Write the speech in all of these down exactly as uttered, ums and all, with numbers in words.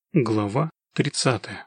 Глава тридцатая.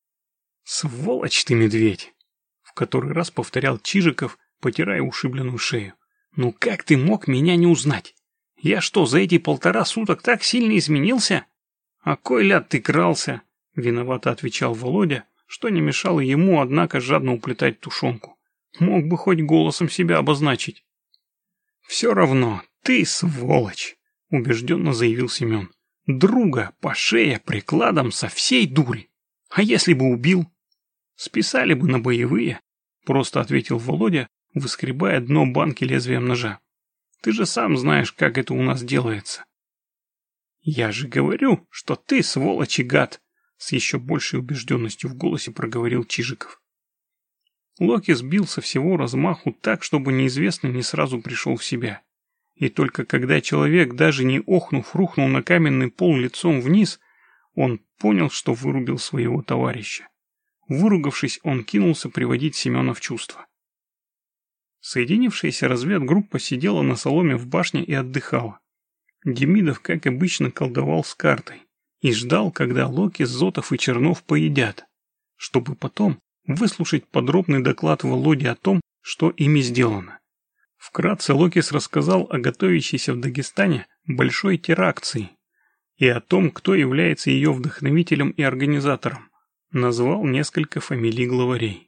«Сволочь ты, медведь!» — в который раз повторял Чижиков, потирая ушибленную шею. «Ну как ты мог меня не узнать? Я что, за эти полтора суток так сильно изменился?» «А кой ляд ты крался?» — виновато отвечал Володя, что не мешало ему, однако, жадно уплетать тушенку. Мог бы хоть голосом себя обозначить. «Все равно, ты сволочь!» — убежденно заявил Семен. «Друга по шее прикладом со всей дури. А если бы убил?» «Списали бы на боевые», — просто ответил Володя, выскребая дно банки лезвием ножа. «Ты же сам знаешь, как это у нас делается». «Я же говорю, что ты сволочь и гад», — с еще большей убежденностью в голосе проговорил Чижиков. Локи сбил со всего размаху так, чтобы неизвестный не сразу пришел в себя. И только когда человек, даже не охнув, рухнул на каменный пол лицом вниз, он понял, что вырубил своего товарища. Выругавшись, он кинулся приводить Семена в чувство. Соединившаяся разведгруппа сидела на соломе в башне и отдыхала. Демидов, как обычно, колдовал с картой и ждал, когда Локи, Зотов и Чернов поедят, чтобы потом выслушать подробный доклад Володи о том, что ими сделано. Вкратце Локис рассказал о готовящейся в Дагестане большой теракции и о том, кто является ее вдохновителем и организатором. Назвал несколько фамилий главарей.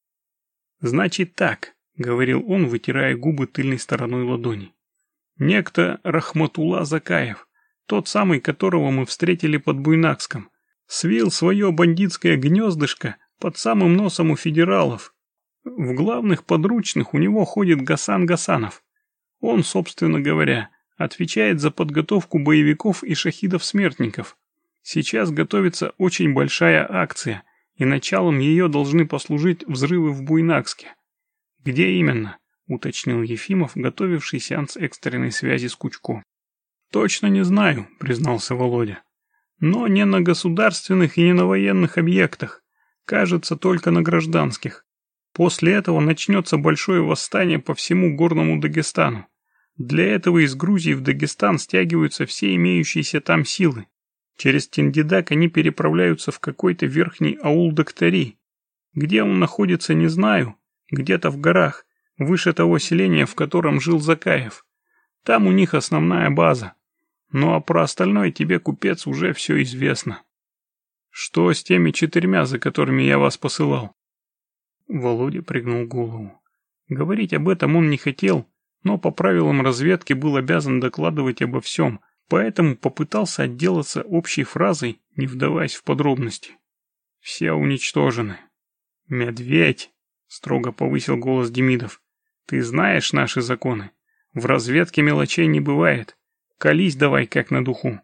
«Значит так», — говорил он, вытирая губы тыльной стороной ладони. «Некто Рахматулла Закаев, тот самый, которого мы встретили под Буйнакском, свил свое бандитское гнездышко под самым носом у федералов. В главных подручных у него ходит Гасан Гасанов. Он, собственно говоря, отвечает за подготовку боевиков и шахидов-смертников. Сейчас готовится очень большая акция, и началом ее должны послужить взрывы в Буйнакске». «Где именно?» — уточнил Ефимов, готовивший сеанс экстренной связи с Кучко. «Точно не знаю», — признался Володя. «Но не на государственных и не на военных объектах. Кажется, только на гражданских. После этого начнется большое восстание по всему горному Дагестану. Для этого из Грузии в Дагестан стягиваются все имеющиеся там силы. Через Тиндидак они переправляются в какой-то верхний аул Доктори. Где он находится, не знаю. Где-то в горах, выше того селения, в котором жил Закаев. Там у них основная база. Ну а про остальное тебе, купец, уже все известно». «Что с теми четырьмя, за которыми я вас посылал?» Володя пригнул голову. Говорить об этом он не хотел, но по правилам разведки был обязан докладывать обо всем, поэтому попытался отделаться общей фразой, не вдаваясь в подробности. «Все уничтожены». «Медведь!» — строго повысил голос Демидов. «Ты знаешь наши законы. В разведке мелочей не бывает. Колись давай как на духу».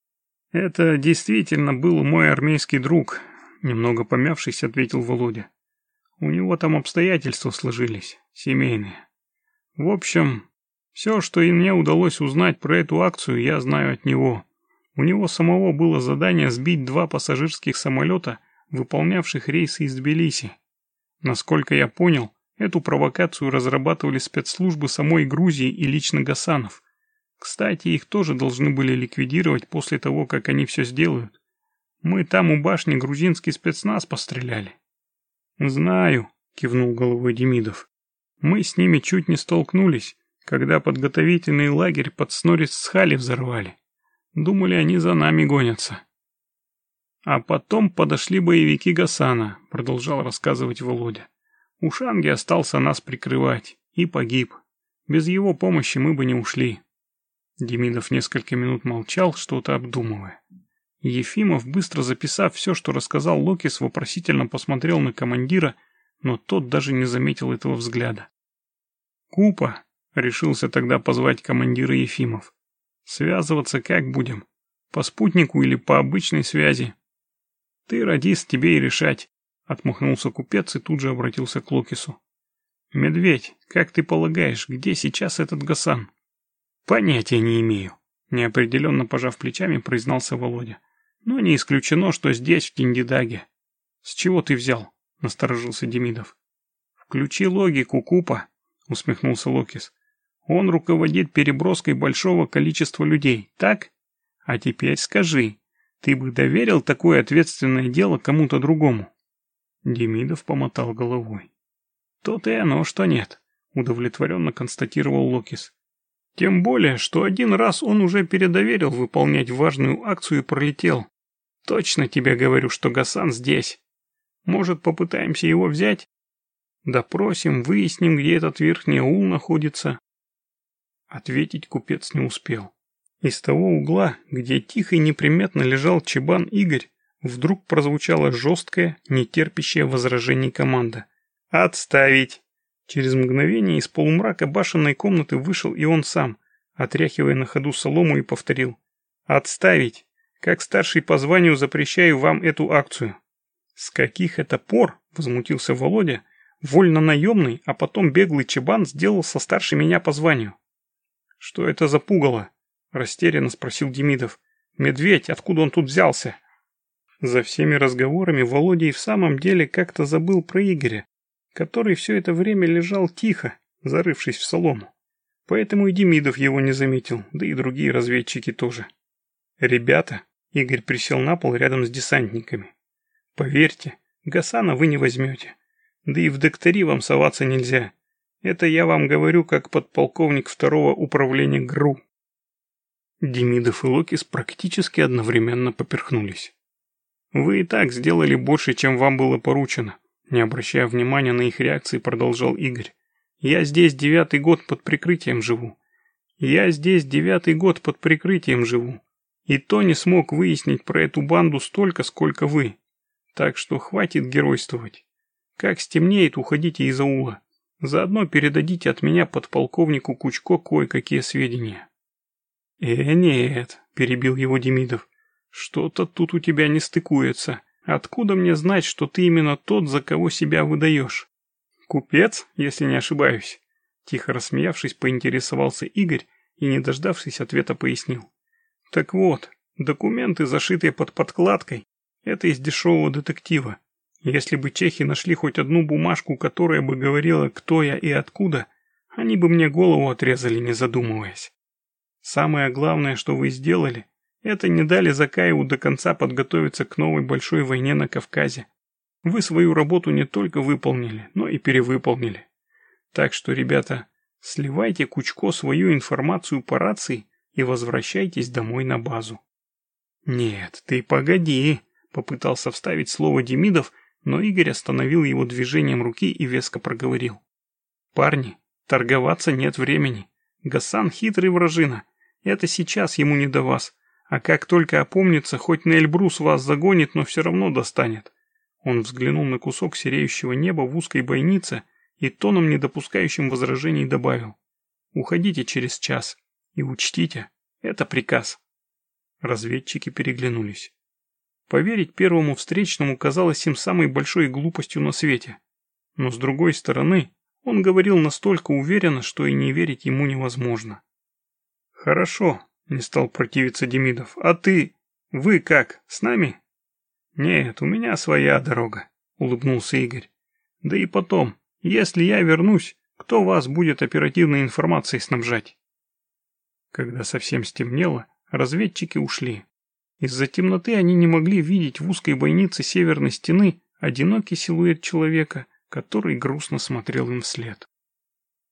«Это действительно был мой армейский друг», — немного помявшись, ответил Володя. «У него там обстоятельства сложились, семейные. В общем, все, что и мне удалось узнать про эту акцию, я знаю от него. У него самого было задание сбить два пассажирских самолета, выполнявших рейсы из Тбилиси. Насколько я понял, эту провокацию разрабатывали спецслужбы самой Грузии и лично Гасанов. Кстати, их тоже должны были ликвидировать после того, как они все сделают. Мы там у башни грузинский спецназ постреляли». «Знаю», — кивнул головой Демидов. «Мы с ними чуть не столкнулись, когда подготовительный лагерь под Снорис-Схали взорвали. Думали, они за нами гонятся». «А потом подошли боевики Гасана», — продолжал рассказывать Володя. «Ушанги остался нас прикрывать и погиб. Без его помощи мы бы не ушли». Демидов несколько минут молчал, что-то обдумывая. Ефимов, быстро записав все, что рассказал Локис, вопросительно посмотрел на командира, но тот даже не заметил этого взгляда. «Купа», — решился тогда позвать командира Ефимов. «Связываться как будем? По спутнику или по обычной связи?» «Ты, радист, тебе и решать», — отмахнулся купец и тут же обратился к Локису. «Медведь, как ты полагаешь, где сейчас этот Гасан?» «Понятия не имею», — неопределенно пожав плечами, признался Володя. «Но не исключено, что здесь, в Тиндидаге». «С чего ты взял?» — насторожился Демидов. «Включи логику, Купа», — усмехнулся Локис. «Он руководит переброской большого количества людей, так? А теперь скажи, Ты бы доверил такое ответственное дело кому-то другому?» Демидов помотал головой. «То-то и оно, что нет», — удовлетворенно констатировал Локис. «Тем более, что один раз он уже передоверил выполнять важную акцию и пролетел. Точно тебе говорю, что Гасан здесь. Может, попытаемся его взять? Допросим, выясним, где этот верхний аул находится». Ответить купец не успел. Из того угла, где тихо и неприметно лежал чебан Игорь, вдруг прозвучала жесткая, нетерпящая возражений команда. «Отставить!» Через мгновение из полумрака башенной комнаты вышел и он сам, отряхивая на ходу солому, и повторил. «Отставить! Как старший по званию запрещаю вам эту акцию». «С каких это пор?» — возмутился Володя. «Вольно-наемный, а потом беглый чебан сделался старше меня по званию». «Что это за пугало?» — растерянно спросил Демидов. «Медведь, откуда он тут взялся?» За всеми разговорами Володя и в самом деле как-то забыл про Игоря, который все это время лежал тихо, зарывшись в солому. Поэтому и Демидов его не заметил, да и другие разведчики тоже. «Ребята», — Игорь присел на пол рядом с десантниками, — «поверьте, Гасана вы не возьмете. Да и в доктори вам соваться нельзя. Это я вам говорю как подполковник второго управления ГРУ». Демидов и Локис практически одновременно поперхнулись. «Вы и так сделали больше, чем вам было поручено», — не обращая внимания на их реакции, продолжал Игорь. «Я здесь девятый год под прикрытием живу. Я здесь девятый год под прикрытием живу. И то не смог выяснить про эту банду столько, сколько вы. Так что хватит геройствовать. Как стемнеет, уходите из аула. Заодно передадите от меня подполковнику Кучко кое-какие сведения». «Э, нет», — перебил его Демидов. «Что-то тут у тебя не стыкуется. Откуда мне знать, что ты именно тот, за кого себя выдаешь?» «Купец, если не ошибаюсь», — тихо рассмеявшись, поинтересовался Игорь и, не дождавшись ответа, пояснил. «Так вот, документы, зашитые под подкладкой, это из дешевого детектива. Если бы чехи нашли хоть одну бумажку, которая бы говорила, кто я и откуда, они бы мне голову отрезали, не задумываясь. Самое главное, что вы сделали, это не дали Закаеву до конца подготовиться к новой большой войне на Кавказе. Вы свою работу не только выполнили, но и перевыполнили. Так что, ребята, сливайте Кучко свою информацию по рации и возвращайтесь домой на базу». «Нет, ты погоди», — попытался вставить слово Демидов, но Игорь остановил его движением руки и веско проговорил. «Парни, торговаться нет времени. Гасан хитрый вражина. Это сейчас ему не до вас. А как только опомнится, хоть на Эльбрус вас загонит, но все равно достанет». Он взглянул на кусок сереющего неба в узкой бойнице и тоном, не допускающим возражений, добавил. «Уходите через час. И учтите, это приказ». Разведчики переглянулись. Поверить первому встречному казалось им самой большой глупостью на свете. Но с другой стороны, он говорил настолько уверенно, что и не верить ему невозможно. «Хорошо», — не стал противиться Демидов. «А ты? Вы как, с нами?» «Нет, у меня своя дорога», — улыбнулся Игорь. «Да и потом, если я вернусь, кто вас будет оперативной информацией снабжать?» Когда совсем стемнело, разведчики ушли. Из-за темноты они не могли видеть в узкой бойнице северной стены одинокий силуэт человека, который грустно смотрел им вслед.